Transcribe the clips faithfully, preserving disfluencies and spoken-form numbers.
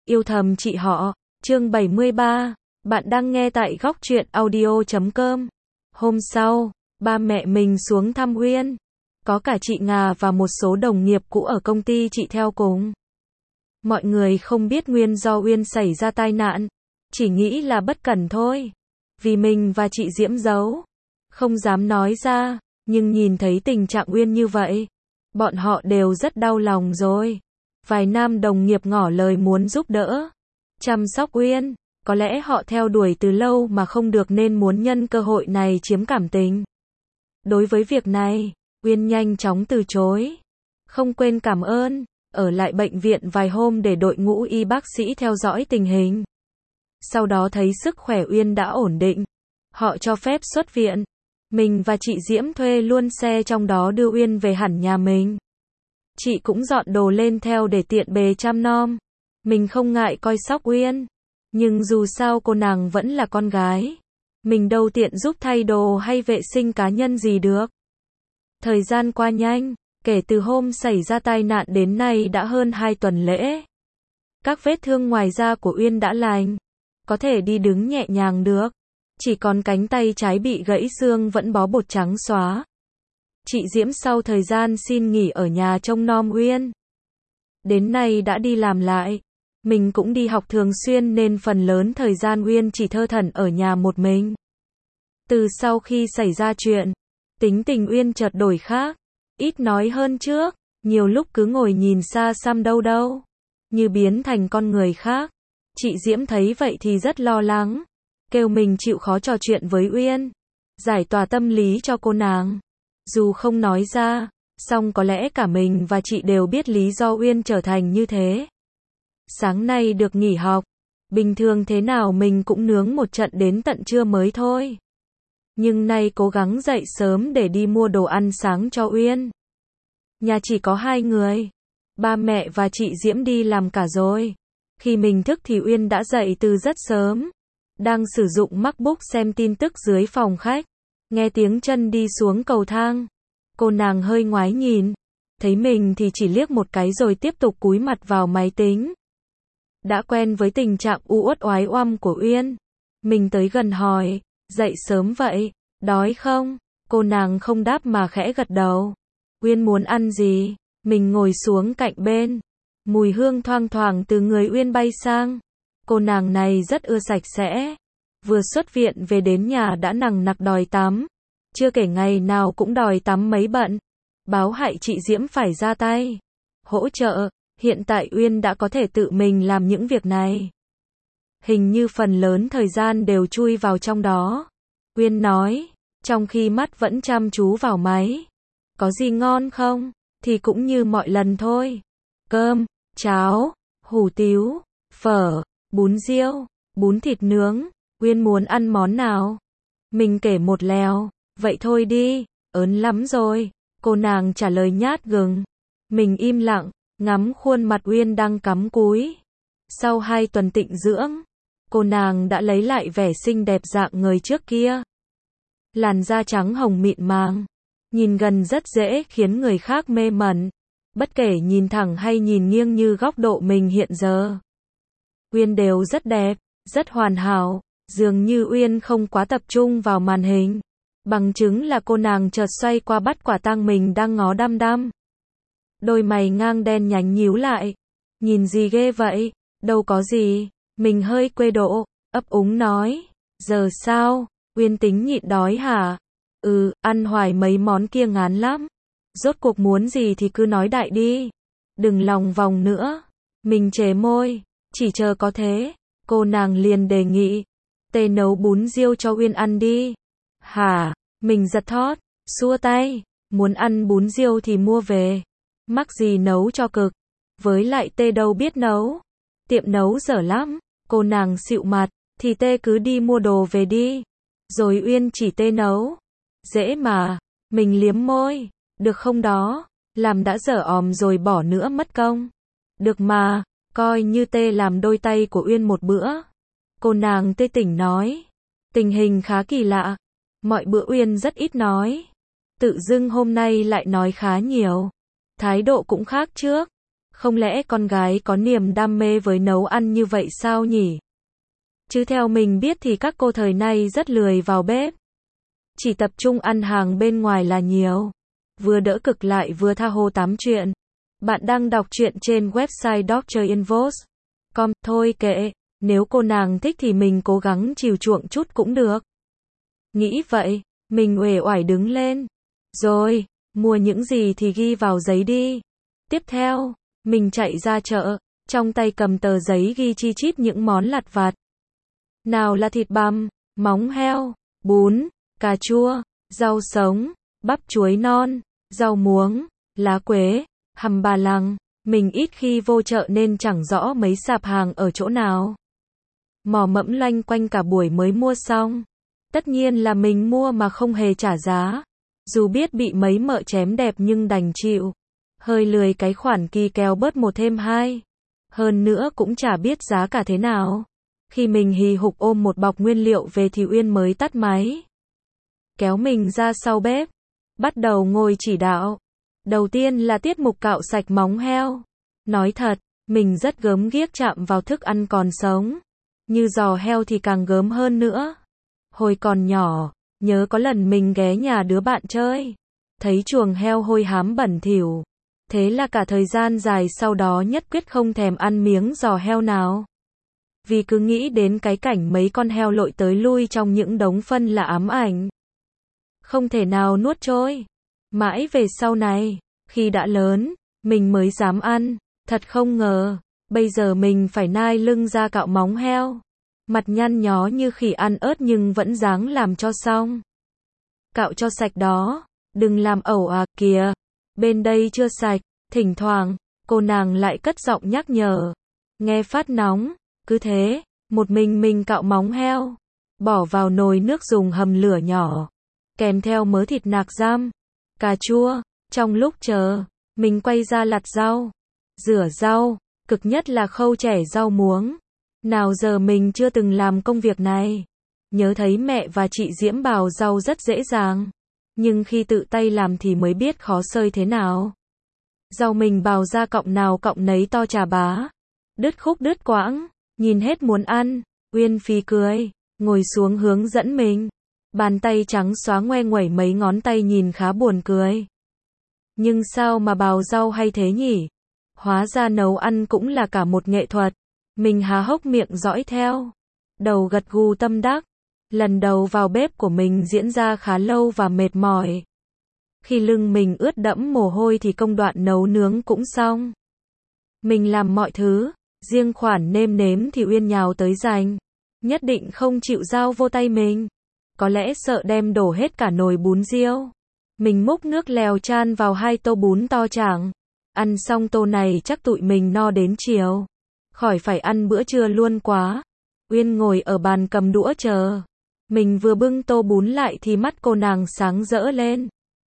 Yêu thầm chị họ, chương bảy mươi ba, bạn đang nghe tại góc truyện audio chấm com. Hôm sau, ba mẹ mình xuống thăm Uyên. Có cả chị Ngà và một số đồng nghiệp cũ ở công ty chị theo cùng. Mọi người không biết nguyên do Uyên xảy ra tai nạn, chỉ nghĩ là bất cẩn thôi. Vì mình và chị Diễm giấu, không dám nói ra, nhưng nhìn thấy tình trạng Uyên như vậy, bọn họ đều rất đau lòng rồi. Vài nam đồng nghiệp ngỏ lời muốn giúp đỡ, chăm sóc Uyên. Có lẽ họ theo đuổi từ lâu mà không được nên muốn nhân cơ hội này chiếm cảm tình. Đối với việc này, Uyên nhanh chóng từ chối. Không quên cảm ơn, ở lại bệnh viện vài hôm để đội ngũ y bác sĩ theo dõi tình hình. Sau đó thấy sức khỏe Uyên đã ổn định, họ cho phép xuất viện. Mình và chị Diễm thuê luôn xe trong đó đưa Uyên về hẳn nhà mình. Chị cũng dọn đồ lên theo để tiện bề chăm nom. Mình không ngại coi sóc Uyên, nhưng dù sao cô nàng vẫn là con gái. Mình đâu tiện giúp thay đồ hay vệ sinh cá nhân gì được. Thời gian qua nhanh, kể từ hôm xảy ra tai nạn đến nay đã hơn hai tuần lễ. Các vết thương ngoài da của Uyên đã lành, có thể đi đứng nhẹ nhàng được. Chỉ còn cánh tay trái bị gãy xương vẫn bó bột trắng xóa. Chị Diễm sau thời gian xin nghỉ ở nhà trông nom Uyên, đến nay đã đi làm lại. Mình cũng đi học thường xuyên nên phần lớn thời gian Uyên chỉ thơ thẩn ở nhà một mình. Từ sau khi xảy ra chuyện, tính tình Uyên chợt đổi khác, ít nói hơn trước, nhiều lúc cứ ngồi nhìn xa xăm đâu đâu, như biến thành con người khác. Chị Diễm thấy vậy thì rất lo lắng, kêu mình chịu khó trò chuyện với Uyên, giải tỏa tâm lý cho cô nàng. Dù không nói ra, song có lẽ cả mình và chị đều biết lý do Uyên trở thành như thế. Sáng nay được nghỉ học, bình thường thế nào mình cũng nướng một trận đến tận trưa mới thôi. Nhưng nay cố gắng dậy sớm để đi mua đồ ăn sáng cho Uyên. Nhà chỉ có hai người, ba mẹ và chị Diễm đi làm cả rồi. Khi mình thức thì Uyên đã dậy từ rất sớm, đang sử dụng MacBook xem tin tức dưới phòng khách. Nghe tiếng chân đi xuống cầu thang, cô nàng hơi ngoái nhìn, thấy mình thì chỉ liếc một cái rồi tiếp tục cúi mặt vào máy tính. Đã quen với tình trạng u uất oái oăm của Uyên, mình tới gần hỏi, dậy sớm vậy, đói không? Cô nàng không đáp mà khẽ gật đầu. Uyên muốn ăn gì? Mình ngồi xuống cạnh bên. Mùi hương thoang thoảng từ người Uyên bay sang. Cô nàng này rất ưa sạch sẽ. Vừa xuất viện về đến nhà đã nằng nặc đòi tắm. Chưa kể ngày nào cũng đòi tắm mấy bận. Báo hại chị Diễm phải ra tay hỗ trợ. Hiện tại Uyên đã có thể tự mình làm những việc này. Hình như phần lớn thời gian đều chui vào trong đó. Uyên nói, trong khi mắt vẫn chăm chú vào máy. Có gì ngon không? Thì cũng như mọi lần thôi. Cơm, cháo, hủ tiếu, phở, bún riêu, bún thịt nướng. Uyên muốn ăn món nào? Mình kể một lèo. Vậy thôi đi, ớn lắm rồi. Cô nàng trả lời nhát gừng. Mình im lặng, ngắm khuôn mặt Uyên đang cắm cúi. Sau hai tuần tịnh dưỡng, cô nàng đã lấy lại vẻ xinh đẹp dạng người trước kia. Làn da trắng hồng mịn màng, nhìn gần rất dễ khiến người khác mê mẩn, bất kể nhìn thẳng hay nhìn nghiêng như góc độ mình hiện giờ. Uyên đều rất đẹp, rất hoàn hảo, dường như Uyên không quá tập trung vào màn hình. Bằng chứng là cô nàng chợt xoay qua bắt quả tang mình đang ngó đăm đăm. Đôi mày ngang đen nhánh nhíu lại. Nhìn gì ghê vậy? Đâu có gì. Mình hơi quê độ, ấp úng nói. Giờ sao? Uyên tính nhịn đói hả? Ừ, ăn hoài mấy món kia ngán lắm. Rốt cuộc muốn gì thì cứ nói đại đi. Đừng lòng vòng nữa. Mình trề môi. Chỉ chờ có thế. Cô nàng liền đề nghị. Tê nấu bún riêu cho Uyên ăn đi. Hả? Mình giật thót, xua tay. Muốn ăn bún riêu thì mua về. Mắc gì nấu cho cực. Với lại Tê đâu biết nấu. Tiệm nấu dở lắm. Cô nàng xịu mặt. Thì Tê cứ đi mua đồ về đi. Rồi Uyên chỉ Tê nấu. Dễ mà. Mình liếm môi. Được không đó? Làm đã dở òm rồi bỏ nữa mất công. Được mà. Coi như Tê làm đôi tay của Uyên một bữa. Cô nàng tê tỉnh nói. Tình hình khá kỳ lạ. Mọi bữa Uyên rất ít nói. Tự dưng hôm nay lại nói khá nhiều. Thái độ cũng khác trước. Không lẽ con gái có niềm đam mê với nấu ăn như vậy sao nhỉ? Chứ theo mình biết thì các cô thời nay rất lười vào bếp. Chỉ tập trung ăn hàng bên ngoài là nhiều. Vừa đỡ cực lại vừa tha hồ tám chuyện. Bạn đang đọc truyện trên website doctor invos chấm com. Thôi kệ, nếu cô nàng thích thì mình cố gắng chiều chuộng chút cũng được. Nghĩ vậy, mình uể oải đứng lên. Rồi, mua những gì thì ghi vào giấy đi. Tiếp theo, mình chạy ra chợ, trong tay cầm tờ giấy ghi chi chít những món lặt vặt. Nào là thịt bằm, móng heo, bún, cà chua, rau sống, bắp chuối non, rau muống, lá quế, hầm bà lằng. Mình ít khi vô chợ nên chẳng rõ mấy sạp hàng ở chỗ nào. Mò mẫm loanh quanh cả buổi mới mua xong. Tất nhiên là mình mua mà không hề trả giá. Dù biết bị mấy mợ chém đẹp nhưng đành chịu. Hơi lười cái khoản kỳ kèo bớt một thêm hai. Hơn nữa cũng chả biết giá cả thế nào. Khi mình hì hục ôm một bọc nguyên liệu về thì Uyên mới tắt máy. Kéo mình ra sau bếp. Bắt đầu ngồi chỉ đạo. Đầu tiên là tiết mục cạo sạch móng heo. Nói thật, mình rất gớm ghiếc chạm vào thức ăn còn sống. Như giò heo thì càng gớm hơn nữa. Hồi còn nhỏ, nhớ có lần mình ghé nhà đứa bạn chơi. Thấy chuồng heo hôi hám bẩn thỉu. Thế là cả thời gian dài sau đó nhất quyết không thèm ăn miếng giò heo nào. Vì cứ nghĩ đến cái cảnh mấy con heo lội tới lui trong những đống phân là ám ảnh. Không thể nào nuốt trôi. Mãi về sau này, khi đã lớn, mình mới dám ăn. Thật không ngờ, bây giờ mình phải nai lưng ra cạo móng heo. Mặt nhăn nhó như khỉ ăn ớt nhưng vẫn ráng làm cho xong. Cạo cho sạch đó, đừng làm ẩu à kìa. Bên đây chưa sạch, thỉnh thoảng, cô nàng lại cất giọng nhắc nhở. Nghe phát nóng, cứ thế, một mình mình cạo móng heo. Bỏ vào nồi nước dùng hầm lửa nhỏ. Kèm theo mớ thịt nạc giam, cà chua. Trong lúc chờ, mình quay ra lặt rau, rửa rau, cực nhất là khâu chẻ rau muống. Nào giờ mình chưa từng làm công việc này. Nhớ thấy mẹ và chị Diễm bào rau rất dễ dàng. Nhưng khi tự tay làm thì mới biết khó xơi thế nào. Rau mình bào ra cọng nào cọng nấy to chà bá. Đứt khúc đứt quãng, nhìn hết muốn ăn. Uyên phì cười, ngồi xuống hướng dẫn mình. Bàn tay trắng xóa ngoe nguẩy mấy ngón tay nhìn khá buồn cười. Nhưng sao mà bào rau hay thế nhỉ? Hóa ra nấu ăn cũng là cả một nghệ thuật. Mình há hốc miệng dõi theo. Đầu gật gù tâm đắc. Lần đầu vào bếp của mình diễn ra khá lâu và mệt mỏi. Khi lưng mình ướt đẫm mồ hôi thì công đoạn nấu nướng cũng xong. Mình làm mọi thứ, riêng khoản nêm nếm thì Uyên nhào tới giành. Nhất định không chịu dao vô tay mình. Có lẽ sợ đem đổ hết cả nồi bún riêu. Mình múc nước lèo chan vào hai tô bún to chảng. Ăn xong tô này chắc tụi mình no đến chiều. Khỏi phải ăn bữa trưa luôn quá. Uyên ngồi ở bàn cầm đũa chờ. Mình vừa bưng tô bún lại thì mắt cô nàng sáng rỡ lên.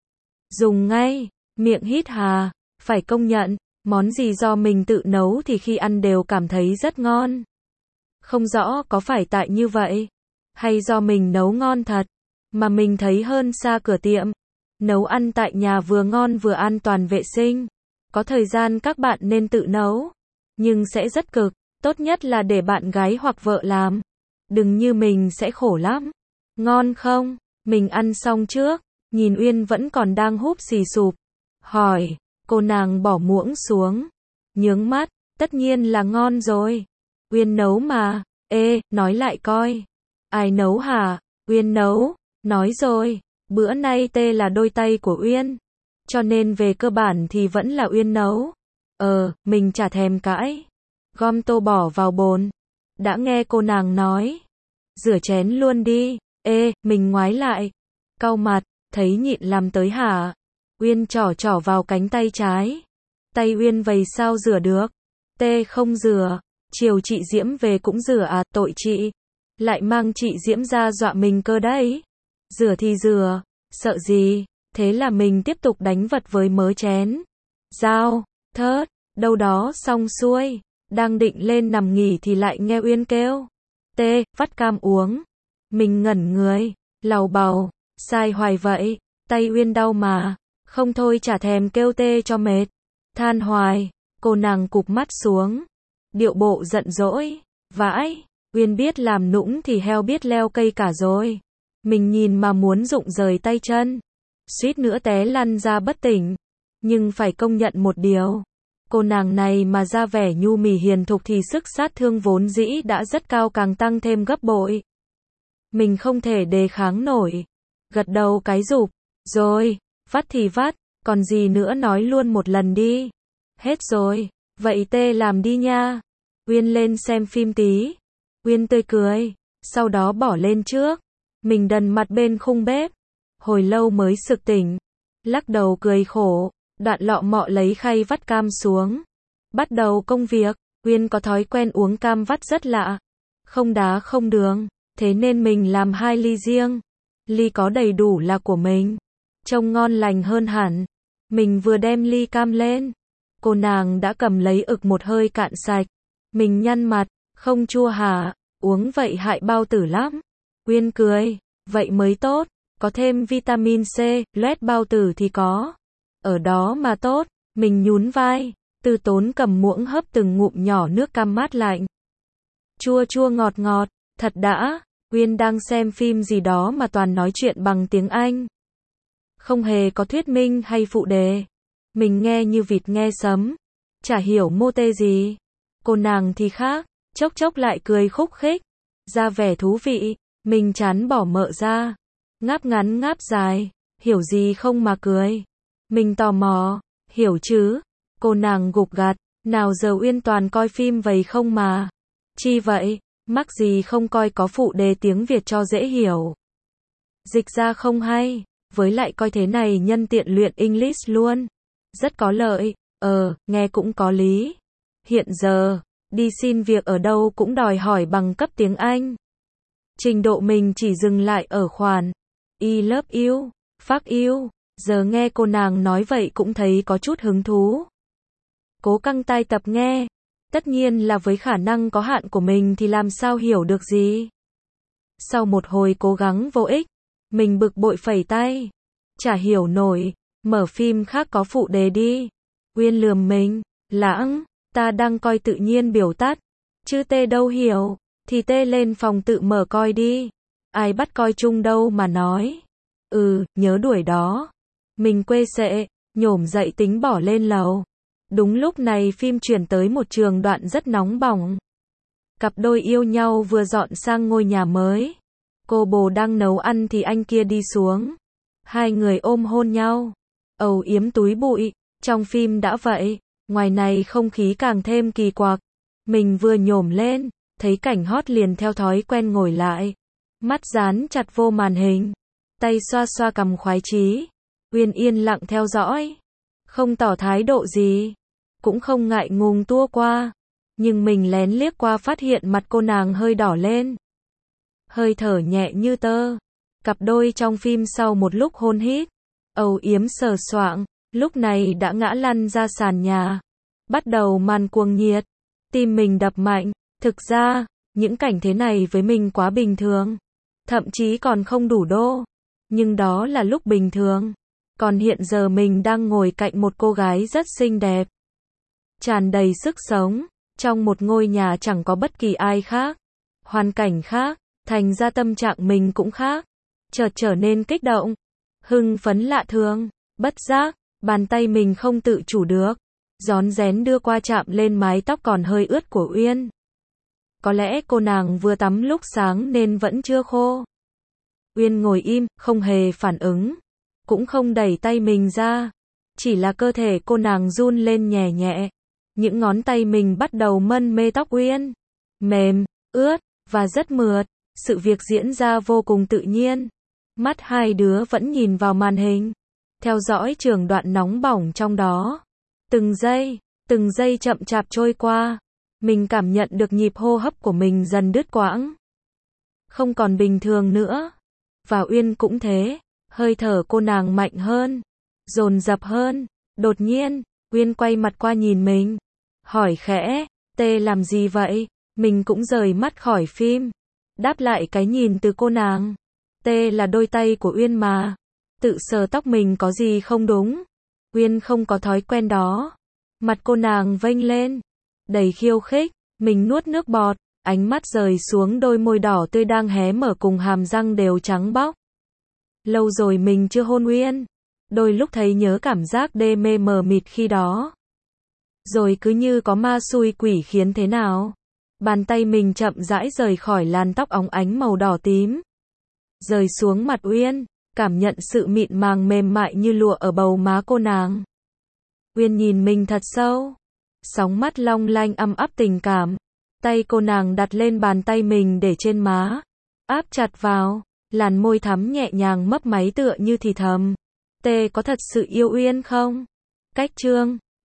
Dùng ngay, miệng hít hà, phải công nhận, món gì do mình tự nấu thì khi ăn đều cảm thấy rất ngon. Không rõ có phải tại như vậy, hay do mình nấu ngon thật, mà mình thấy hơn xa cửa tiệm. Nấu ăn tại nhà vừa ngon vừa an toàn vệ sinh. Có thời gian các bạn nên tự nấu, nhưng sẽ rất cực, tốt nhất là để bạn gái hoặc vợ làm. Đừng như mình sẽ khổ lắm. Ngon không? Mình ăn xong trước, nhìn Uyên vẫn còn đang húp xì sụp. Hỏi, cô nàng bỏ muỗng xuống. Nhướng mắt, tất nhiên là ngon rồi. Uyên nấu mà. Ê, nói lại coi. Ai nấu hả? Uyên nấu. Nói rồi, bữa nay tê là đôi tay của Uyên. Cho nên về cơ bản thì vẫn là Uyên nấu. Ờ, mình chả thèm cãi. Gom tô bỏ vào bồn. Đã nghe cô nàng nói. Rửa chén luôn đi. Ê, mình ngoái lại. Cau mặt, thấy nhịn làm tới hả? Uyên trỏ trỏ vào cánh tay trái. Tay Uyên vầy sao rửa được? Tê không rửa. Chiều chị Diễm về cũng rửa à, tội chị. Lại mang chị Diễm ra dọa mình cơ đấy. Rửa thì rửa, sợ gì? Thế là mình tiếp tục đánh vật với mớ chén. Dao, thớt, đâu đó xong xuôi. Đang định lên nằm nghỉ thì lại nghe Uyên kêu. Tê, vắt cam uống. Mình ngẩn người, lầu bầu, sai hoài vậy. Tay Uyên đau mà. Không thôi chả thèm kêu tê cho mệt. Than hoài, Cô nàng cụp mắt xuống, điệu bộ giận dỗi, vãi, Uyên biết làm nũng thì heo biết leo cây cả rồi. Mình nhìn mà muốn rụng rời tay chân, suýt nữa té lăn ra bất tỉnh. Nhưng phải công nhận một điều, cô nàng này mà ra vẻ nhu mì hiền thục thì sức sát thương vốn dĩ đã rất cao càng tăng thêm gấp bội. Mình không thể đề kháng nổi, gật đầu cái rụp, rồi, vắt thì vắt, còn gì nữa nói luôn một lần đi. Hết rồi, vậy tê làm đi nha. Uyên lên xem phim tí. Uyên tươi cười, sau đó bỏ lên trước. Mình đần mặt bên khung bếp, hồi lâu mới sực tỉnh, lắc đầu cười khổ, đoạn lọ mọ lấy khay vắt cam xuống. Bắt đầu công việc, Uyên có thói quen uống cam vắt rất lạ, không đá không đường, thế nên mình làm hai ly riêng. Ly có đầy đủ là của mình, trông ngon lành hơn hẳn. Mình vừa đem ly cam lên, cô nàng đã cầm lấy ực một hơi cạn sạch. Mình nhăn mặt, không chua hả, uống vậy hại bao tử lắm. Uyên cười, vậy mới tốt, có thêm vitamin C, loét bao tử thì có. Ở đó mà tốt, mình nhún vai, Từ Tốn cầm muỗng hấp từng ngụm nhỏ nước cam mát lạnh. Chua chua ngọt ngọt, thật đã. Uyên đang xem phim gì đó mà toàn nói chuyện bằng tiếng Anh. Không hề có thuyết minh hay phụ đề. Mình nghe như vịt nghe sấm, chả hiểu mô tê gì. Cô nàng thì khác, chốc chốc lại cười khúc khích, ra vẻ thú vị. Mình chán bỏ mợ ra, ngáp ngắn ngáp dài, hiểu gì không mà cười. Mình tò mò, hiểu chứ? Cô nàng gục gặt, nào giờ Uyên toàn coi phim vậy không mà. Chi vậy, mắc gì không coi có phụ đề tiếng Việt cho dễ hiểu. Dịch ra không hay, với lại coi thế này nhân tiện luyện English luôn. Rất có lợi, ờ, nghe cũng có lý. Hiện giờ, đi xin việc ở đâu cũng đòi hỏi bằng cấp tiếng Anh. Trình độ mình chỉ dừng lại ở khoản I love you, fuck you. Giờ nghe cô nàng nói vậy cũng thấy có chút hứng thú. Cố căng tai tập nghe. Tất nhiên là với khả năng có hạn của mình thì làm sao hiểu được gì. Sau một hồi cố gắng vô ích, mình bực bội phẩy tay. Chả hiểu nổi, mở phim khác có phụ đề đi. Uyên lườm mình, lãng, ta đang coi tự nhiên biểu tắt. Chứ tê đâu hiểu, thì tê lên phòng tự mở coi đi. Ai bắt coi chung đâu mà nói. Ừ, nhớ đuổi đó. Mình quê sệ, nhổm dậy tính bỏ lên lầu. Đúng lúc này phim chuyển tới một trường đoạn rất nóng bỏng. Cặp đôi yêu nhau vừa dọn sang ngôi nhà mới. Cô bồ đang nấu ăn thì anh kia đi xuống. Hai người ôm hôn nhau, âu yếm túi bụi. Trong phim đã vậy, ngoài này không khí càng thêm kỳ quặc. Mình vừa nhổm lên, thấy cảnh hot liền theo thói quen ngồi lại. Mắt dán chặt vô màn hình, tay xoa xoa cằm khoái chí. Uyên yên lặng theo dõi, không tỏ thái độ gì, cũng không ngại ngùng tua qua. Nhưng mình lén liếc qua phát hiện mặt cô nàng hơi đỏ lên, hơi thở nhẹ như tơ. Cặp đôi trong phim sau một lúc hôn hít, âu yếm sờ soạng, lúc này đã ngã lăn ra sàn nhà. Bắt đầu màn cuồng nhiệt, tim mình đập mạnh. Thực ra, những cảnh thế này với mình quá bình thường, thậm chí còn không đủ đô. Nhưng đó là lúc bình thường. Còn hiện giờ mình đang ngồi cạnh một cô gái rất xinh đẹp, tràn đầy sức sống, trong một ngôi nhà chẳng có bất kỳ ai khác, hoàn cảnh khác, thành ra tâm trạng mình cũng khác, chợt trở nên kích động, hưng phấn lạ thường, bất giác, bàn tay mình không tự chủ được, rón rén đưa qua chạm lên mái tóc còn hơi ướt của Uyên. Có lẽ cô nàng vừa tắm lúc sáng nên vẫn chưa khô. Uyên ngồi im, không hề phản ứng, cũng không đẩy tay mình ra, chỉ là cơ thể cô nàng run lên nhẹ nhẹ. Những ngón tay mình bắt đầu mân mê tóc Uyên, mềm, ướt, và rất mượt. Sự việc diễn ra vô cùng tự nhiên. Mắt hai đứa vẫn nhìn vào màn hình, theo dõi trường đoạn nóng bỏng trong đó. Từng giây, từng giây chậm chạp trôi qua. Mình cảm nhận được nhịp hô hấp của mình dần đứt quãng, không còn bình thường nữa. Và Uyên cũng thế, hơi thở cô nàng mạnh hơn, dồn dập hơn. Đột nhiên, Uyên quay mặt qua nhìn mình, hỏi khẽ, tê làm gì vậy? Mình cũng rời mắt khỏi phim, đáp lại cái nhìn từ cô nàng. Tê là đôi tay của Uyên mà, tự sờ tóc mình có gì không đúng? Uyên không có thói quen đó. Mặt cô nàng vênh lên, đầy khiêu khích, mình nuốt nước bọt, ánh mắt rời xuống đôi môi đỏ tươi đang hé mở cùng hàm răng đều trắng bóc. Lâu rồi mình chưa hôn Uyên, đôi lúc thấy nhớ cảm giác đê mê mờ mịt khi đó. Rồi cứ như có ma xui quỷ khiến thế nào. Bàn tay mình chậm rãi rời khỏi làn tóc óng ánh màu đỏ tím. Rời xuống mặt Uyên, cảm nhận sự mịn màng mềm mại như lụa ở bầu má cô nàng. Uyên nhìn mình thật sâu, sóng mắt long lanh ăm áp tình cảm. Tay cô nàng đặt lên bàn tay mình để trên má, áp chặt vào, làn môi thắm nhẹ nhàng mấp máy tựa như thì thầm. Tê có thật sự yêu Uyên không? Cách chương